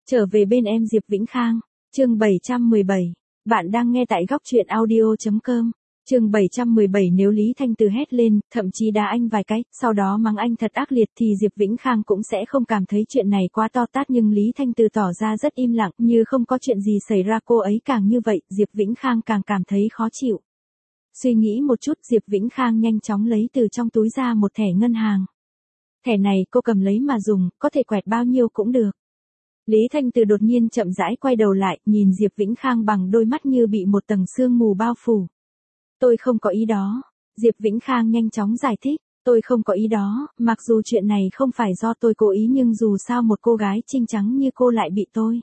Trở về bên em Diệp Vĩnh Khang, chương 717. Bạn đang nghe tại góc truyện audio.com. Chương 717 nếu Lý Thanh Từ hét lên, thậm chí đá anh vài cái, sau đó mắng anh thật ác liệt thì Diệp Vĩnh Khang cũng sẽ không cảm thấy chuyện này quá to tát, nhưng Lý Thanh Từ tỏ ra rất im lặng, như không có chuyện gì xảy ra. Cô ấy càng như vậy, Diệp Vĩnh Khang càng cảm thấy khó chịu. Suy nghĩ một chút, Diệp Vĩnh Khang nhanh chóng lấy từ trong túi ra một thẻ ngân hàng. Thẻ này cô cầm lấy mà dùng, có thể quẹt bao nhiêu cũng được. Lý Thanh Từ đột nhiên chậm rãi quay đầu lại, nhìn Diệp Vĩnh Khang bằng đôi mắt như bị một tầng sương mù bao phủ. Tôi không có ý đó. Diệp Vĩnh Khang nhanh chóng giải thích. Tôi không có ý đó, mặc dù chuyện này không phải do tôi cố ý, nhưng dù sao một cô gái trinh trắng như cô lại bị tôi.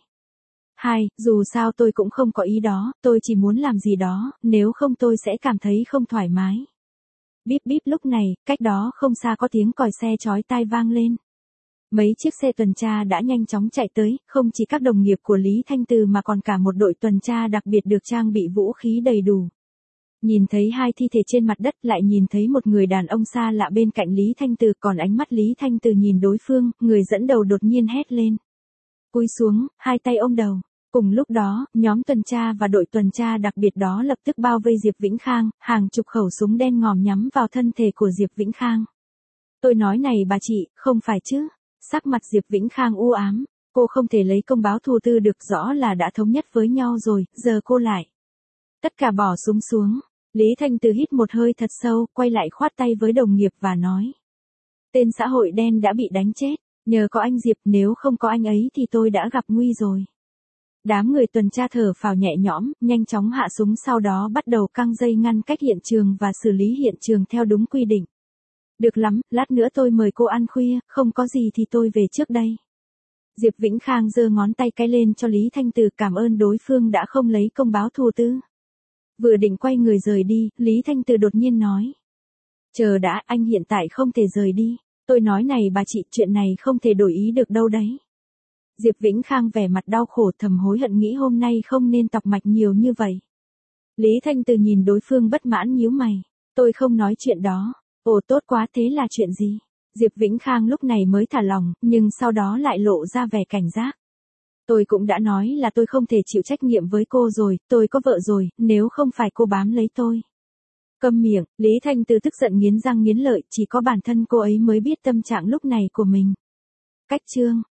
Dù sao tôi cũng không có ý đó, tôi chỉ muốn làm gì đó, nếu không tôi sẽ cảm thấy không thoải mái. Bíp bíp, lúc này, cách đó không xa có tiếng còi xe chói tai vang lên. Mấy chiếc xe tuần tra đã nhanh chóng chạy tới, không chỉ các đồng nghiệp của Lý Thanh Từ mà còn cả một đội tuần tra đặc biệt được trang bị vũ khí đầy đủ. Nhìn thấy hai thi thể trên mặt đất, lại nhìn thấy một người đàn ông xa lạ bên cạnh Lý Thanh Từ, còn ánh mắt Lý Thanh Từ nhìn đối phương, người dẫn đầu đột nhiên hét lên. Cúi xuống, hai tay ôm đầu. Cùng lúc đó, nhóm tuần tra và đội tuần tra đặc biệt đó lập tức bao vây Diệp Vĩnh Khang, hàng chục khẩu súng đen ngòm nhắm vào thân thể của Diệp Vĩnh Khang. Tôi nói này bà chị, không phải chứ? Sắc mặt Diệp Vĩnh Khang u ám, cô không thể lấy công báo thù tư được, rõ là đã thống nhất với nhau rồi, giờ cô lại. Tất cả bỏ súng xuống. Lý Thanh Từ hít một hơi thật sâu, quay lại khoát tay với đồng nghiệp và nói. Tên xã hội đen đã bị đánh chết, nhờ có anh Diệp, nếu không có anh ấy thì tôi đã gặp nguy rồi. Đám người tuần tra thở phào nhẹ nhõm, nhanh chóng hạ súng, sau đó bắt đầu căng dây ngăn cách hiện trường và xử lý hiện trường theo đúng quy định. Được lắm, lát nữa tôi mời cô ăn khuya, không có gì thì tôi về trước đây. Diệp Vĩnh Khang giơ ngón tay cái lên cho Lý Thanh Từ, cảm ơn đối phương đã không lấy công báo thù tư. Vừa định quay người rời đi, Lý Thanh Từ đột nhiên nói. Chờ đã, anh hiện tại không thể rời đi. Tôi nói này bà chị, chuyện này không thể đổi ý được đâu đấy. Diệp Vĩnh Khang vẻ mặt đau khổ, thầm hối hận nghĩ hôm nay không nên tọc mạch nhiều như vậy. Lý Thanh Từ nhìn đối phương bất mãn nhíu mày. Tôi không nói chuyện đó. Ồ tốt quá, thế là chuyện gì? Diệp Vĩnh Khang lúc này mới thả lòng, nhưng sau đó lại lộ ra vẻ cảnh giác. Tôi cũng đã nói là tôi không thể chịu trách nhiệm với cô rồi, tôi có vợ rồi, nếu không phải cô bám lấy tôi. Câm miệng, Lý Thanh Từ tức giận nghiến răng nghiến lợi, chỉ có bản thân cô ấy mới biết tâm trạng lúc này của mình. Cách chương.